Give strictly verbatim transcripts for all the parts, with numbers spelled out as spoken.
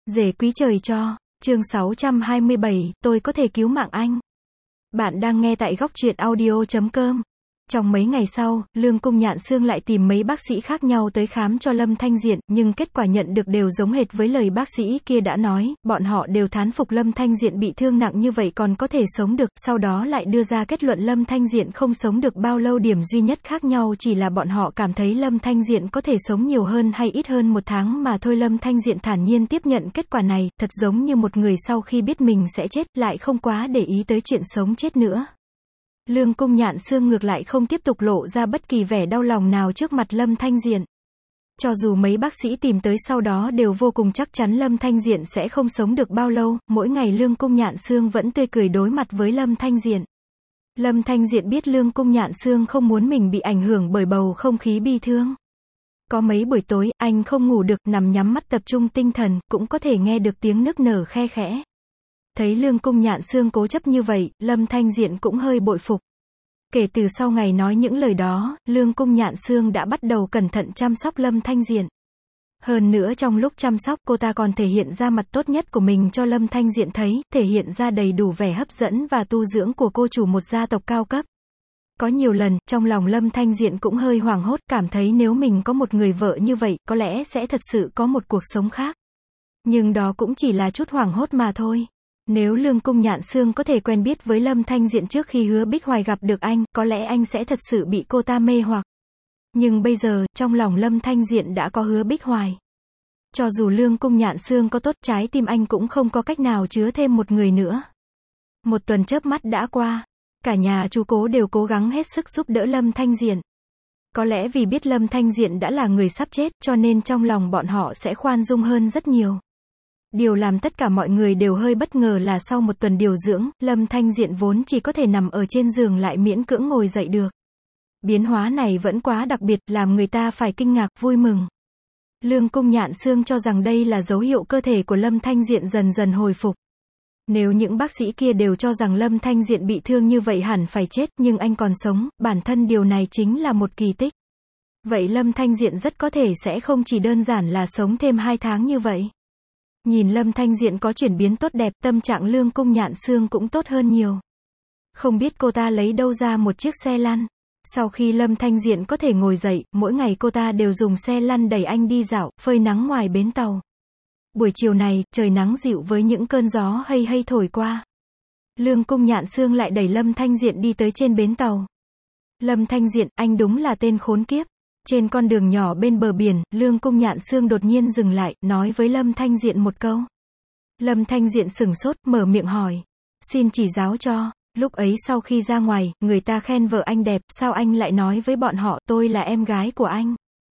Rể quý trời cho, chương sáu trăm hai mươi bảy, tôi có thể cứu mạng anh. Bạn đang nghe tại góc truyện audio chấm com. Trong mấy ngày sau, Lương Cung Nhạn Xương lại tìm mấy bác sĩ khác nhau tới khám cho Lâm Thanh Diện, nhưng kết quả nhận được đều giống hệt với lời bác sĩ kia đã nói, bọn họ đều thán phục Lâm Thanh Diện bị thương nặng như vậy còn có thể sống được, sau đó lại đưa ra kết luận Lâm Thanh Diện không sống được bao lâu, điểm duy nhất khác nhau chỉ là bọn họ cảm thấy Lâm Thanh Diện có thể sống nhiều hơn hay ít hơn một tháng mà thôi. Lâm Thanh Diện thản nhiên tiếp nhận kết quả này, thật giống như một người sau khi biết mình sẽ chết, lại không quá để ý tới chuyện sống chết nữa. Lương Cung Nhạn Xương ngược lại không tiếp tục lộ ra bất kỳ vẻ đau lòng nào trước mặt Lâm Thanh Diện. Cho dù mấy bác sĩ tìm tới sau đó đều vô cùng chắc chắn Lâm Thanh Diện sẽ không sống được bao lâu, mỗi ngày Lương Cung Nhạn Xương vẫn tươi cười đối mặt với Lâm Thanh Diện. Lâm Thanh Diện biết Lương Cung Nhạn Xương không muốn mình bị ảnh hưởng bởi bầu không khí bi thương. Có mấy buổi tối, anh không ngủ được, nằm nhắm mắt tập trung tinh thần, cũng có thể nghe được tiếng nức nở khe khẽ. Thấy Lương Cung Nhạn Xương cố chấp như vậy, Lâm Thanh Diện cũng hơi bội phục. Kể từ sau ngày nói những lời đó, Lương Cung Nhạn Xương đã bắt đầu cẩn thận chăm sóc Lâm Thanh Diện. Hơn nữa trong lúc chăm sóc, cô ta còn thể hiện ra mặt tốt nhất của mình cho Lâm Thanh Diện thấy, thể hiện ra đầy đủ vẻ hấp dẫn và tu dưỡng của cô chủ một gia tộc cao cấp. Có nhiều lần, trong lòng Lâm Thanh Diện cũng hơi hoảng hốt, cảm thấy nếu mình có một người vợ như vậy, có lẽ sẽ thật sự có một cuộc sống khác. Nhưng đó cũng chỉ là chút hoảng hốt mà thôi. Nếu Lương Cung Nhạn Xương có thể quen biết với Lâm Thanh Diện trước khi Hứa Bích Hoài gặp được anh, có lẽ anh sẽ thật sự bị cô ta mê hoặc. Nhưng bây giờ, trong lòng Lâm Thanh Diện đã có Hứa Bích Hoài. Cho dù Lương Cung Nhạn Xương có tốt, trái tim anh cũng không có cách nào chứa thêm một người nữa. Một tuần chớp mắt đã qua. Cả nhà chú Cố đều cố gắng hết sức giúp đỡ Lâm Thanh Diện. Có lẽ vì biết Lâm Thanh Diện đã là người sắp chết, cho nên trong lòng bọn họ sẽ khoan dung hơn rất nhiều. Điều làm tất cả mọi người đều hơi bất ngờ là sau một tuần điều dưỡng, Lâm Thanh Diện vốn chỉ có thể nằm ở trên giường lại miễn cưỡng ngồi dậy được. Biến hóa này vẫn quá đặc biệt, làm người ta phải kinh ngạc, vui mừng. Lương Cung Nhạn Xương cho rằng đây là dấu hiệu cơ thể của Lâm Thanh Diện dần dần hồi phục. Nếu những bác sĩ kia đều cho rằng Lâm Thanh Diện bị thương như vậy hẳn phải chết, nhưng anh còn sống, bản thân điều này chính là một kỳ tích. Vậy Lâm Thanh Diện rất có thể sẽ không chỉ đơn giản là sống thêm hai tháng như vậy. Nhìn Lâm Thanh Diện có chuyển biến tốt đẹp, tâm trạng Lương Cung Nhạn Xương cũng tốt hơn nhiều. Không biết cô ta lấy đâu ra một chiếc xe lăn. Sau khi Lâm Thanh Diện có thể ngồi dậy, mỗi ngày cô ta đều dùng xe lăn đẩy anh đi dạo, phơi nắng ngoài bến tàu. Buổi chiều này, trời nắng dịu với những cơn gió hây hây thổi qua. Lương Cung Nhạn Xương lại đẩy Lâm Thanh Diện đi tới trên bến tàu. Lâm Thanh Diện, anh đúng là tên khốn kiếp. Trên con đường nhỏ bên bờ biển, Lương Cung Nhạn Xương đột nhiên dừng lại, nói với Lâm Thanh Diện một câu. Lâm Thanh Diện sửng sốt, mở miệng hỏi. Xin chỉ giáo cho. Lúc ấy sau khi ra ngoài, người ta khen vợ anh đẹp, sao anh lại nói với bọn họ, tôi là em gái của anh?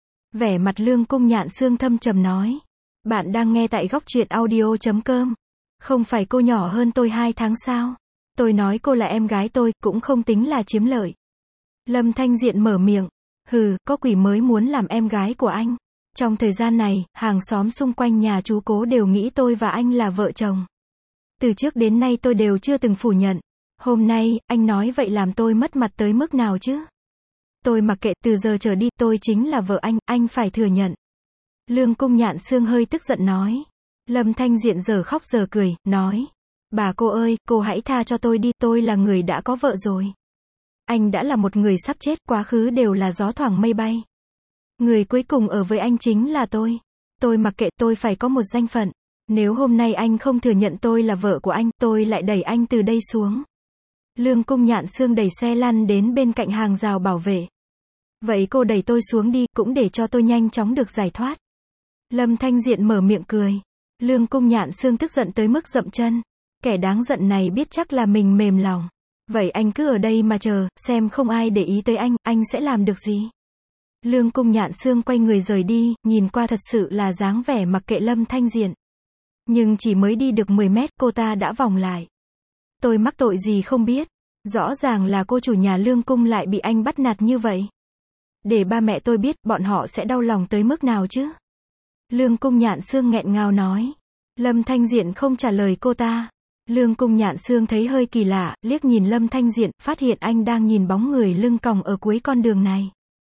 Vẻ mặt Lương Cung Nhạn Xương thâm trầm nói. Bạn đang nghe tại góc truyện audio chấm com. Không phải cô nhỏ hơn tôi hai tháng sao? Tôi nói cô là em gái tôi, cũng không tính là chiếm lợi. Lâm Thanh Diện mở miệng. Hừ, có quỷ mới muốn làm em gái của anh. Trong thời gian này, hàng xóm xung quanh nhà chú Cố đều nghĩ tôi và anh là vợ chồng. Từ trước đến nay tôi đều chưa từng phủ nhận. Hôm nay, anh nói vậy làm tôi mất mặt tới mức nào chứ? Tôi mặc kệ, từ giờ trở đi, tôi chính là vợ anh, anh phải thừa nhận. Lương Cung Nhạn Xương hơi tức giận nói. Lâm Thanh Diện giờ khóc giờ cười, nói. Bà cô ơi, cô hãy tha cho tôi đi, tôi là người đã có vợ rồi. Anh đã là một người sắp chết, quá khứ đều là gió thoảng mây bay. Người cuối cùng ở với anh chính là tôi. Tôi mặc kệ, tôi phải có một danh phận. Nếu hôm nay anh không thừa nhận tôi là vợ của anh, tôi lại đẩy anh từ đây xuống. Lương Cung Nhạn Xương đẩy xe lăn đến bên cạnh hàng rào bảo vệ. Vậy cô đẩy tôi xuống đi, cũng để cho tôi nhanh chóng được giải thoát. Lâm Thanh Diện mở miệng cười. Lương Cung Nhạn Xương tức giận tới mức dậm chân. Kẻ đáng giận này biết chắc là mình mềm lòng. Vậy anh cứ ở đây mà chờ, xem không ai để ý tới anh, anh sẽ làm được gì? Lương Cung Nhạn Xương quay người rời đi, nhìn qua thật sự là dáng vẻ mặc kệ Lâm Thanh Diện. Nhưng chỉ mới đi được mười mét, cô ta đã vòng lại. Tôi mắc tội gì không biết. Rõ ràng là cô chủ nhà Lương Cung lại bị anh bắt nạt như vậy. Để ba mẹ tôi biết, bọn họ sẽ đau lòng tới mức nào chứ? Lương Cung Nhạn Xương nghẹn ngào nói. Lâm Thanh Diện không trả lời cô ta. Lương Cung Nhạn Xương thấy hơi kỳ lạ, liếc nhìn Lâm Thanh Diện, phát hiện anh đang nhìn bóng người lưng còng ở cuối con đường này.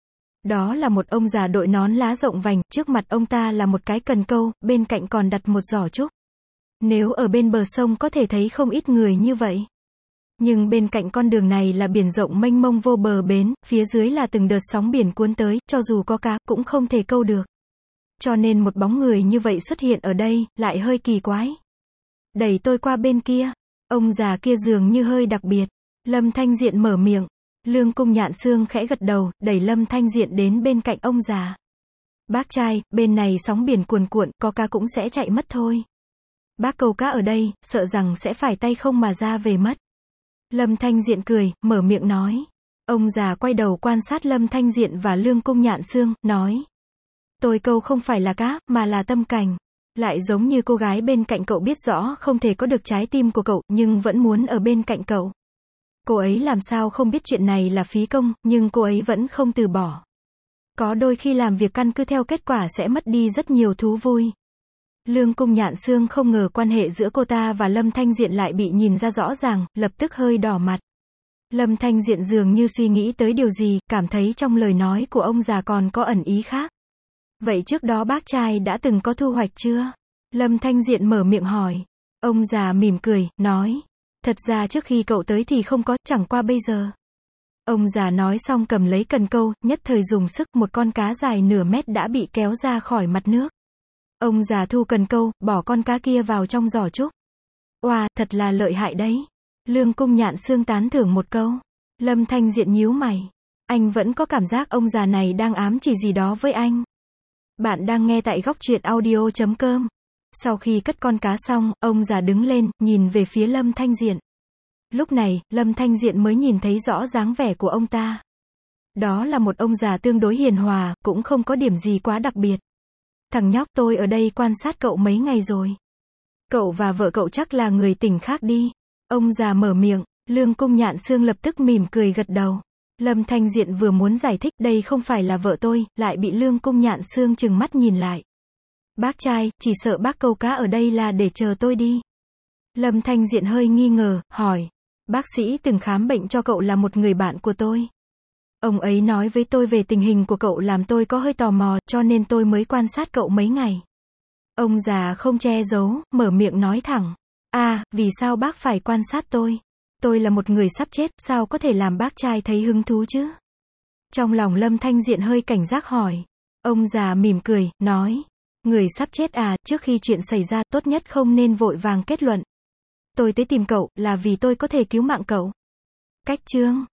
Đó là một ông già đội nón lá rộng vành, trước mặt ông ta là một cái cần câu, bên cạnh còn đặt một giỏ trúc. Nếu ở bên bờ sông có thể thấy không ít người như vậy. Nhưng bên cạnh con đường này là biển rộng mênh mông vô bờ bến, phía dưới là từng đợt sóng biển cuốn tới, cho dù có cá, cũng không thể câu được. Cho nên một bóng người như vậy xuất hiện ở đây, lại hơi kỳ quái. Đẩy tôi qua bên kia. Ông già kia dường như hơi đặc biệt. Lâm Thanh Diện mở miệng. Lương Cung Nhạn Xương khẽ gật đầu, đẩy Lâm Thanh Diện đến bên cạnh ông già. Bác trai, bên này sóng biển cuồn cuộn, có cá cũng sẽ chạy mất thôi. Bác câu cá ở đây, sợ rằng sẽ phải tay không mà ra về mất. Lâm Thanh Diện cười, mở miệng nói. Ông già quay đầu quan sát Lâm Thanh Diện và Lương Cung Nhạn Xương, nói. Tôi câu không phải là cá, mà là tâm cảnh. Lại giống như cô gái bên cạnh cậu biết rõ không thể có được trái tim của cậu, nhưng vẫn muốn ở bên cạnh cậu. Cô ấy làm sao không biết chuyện này là phí công, nhưng cô ấy vẫn không từ bỏ. Có đôi khi làm việc căn cứ theo kết quả sẽ mất đi rất nhiều thú vui. Lương Cung Nhạn Xương không ngờ quan hệ giữa cô ta và Lâm Thanh Diện lại bị nhìn ra rõ ràng, lập tức hơi đỏ mặt. Lâm Thanh Diện dường như suy nghĩ tới điều gì, cảm thấy trong lời nói của ông già còn có ẩn ý khác. Vậy trước đó bác trai đã từng có thu hoạch chưa? Lâm Thanh Diện mở miệng hỏi. Ông già mỉm cười, nói. Thật ra trước khi cậu tới thì không có, chẳng qua bây giờ. Ông già nói xong cầm lấy cần câu, nhất thời dùng sức, một con cá dài nửa mét đã bị kéo ra khỏi mặt nước. Ông già thu cần câu, bỏ con cá kia vào trong giỏ trúc. Oa, thật là lợi hại đấy. Lương Cung Nhạn Xương tán thưởng một câu. Lâm Thanh Diện nhíu mày. Anh vẫn có cảm giác ông già này đang ám chỉ gì đó với anh. Bạn đang nghe tại góc truyện audio chấm com. Sau khi cất con cá xong, ông già đứng lên, nhìn về phía Lâm Thanh Diện. Lúc này, Lâm Thanh Diện mới nhìn thấy rõ dáng vẻ của ông ta. Đó là một ông già tương đối hiền hòa, cũng không có điểm gì quá đặc biệt. Thằng nhóc, tôi ở đây quan sát cậu mấy ngày rồi. Cậu và vợ cậu chắc là người tỉnh khác đi. Ông già mở miệng, Lương Cung Nhạn Xương lập tức mỉm cười gật đầu. Lâm Thanh Diện vừa muốn giải thích đây không phải là vợ tôi, lại bị Lương Cung Nhạn Xương trừng mắt nhìn lại. Bác trai, chỉ sợ bác câu cá ở đây là để chờ tôi đi. Lâm Thanh Diện hơi nghi ngờ, hỏi. Bác sĩ từng khám bệnh cho cậu là một người bạn của tôi. Ông ấy nói với tôi về tình hình của cậu làm tôi có hơi tò mò, cho nên tôi mới quan sát cậu mấy ngày. Ông già không che giấu, mở miệng nói thẳng. À, vì sao bác phải quan sát tôi? Tôi là một người sắp chết, sao có thể làm bác trai thấy hứng thú chứ? Trong lòng Lâm Thanh Diện hơi cảnh giác hỏi. Ông già mỉm cười, nói. Người sắp chết à, trước khi chuyện xảy ra, tốt nhất không nên vội vàng kết luận. Tôi tới tìm cậu, là vì tôi có thể cứu mạng cậu. Cách chương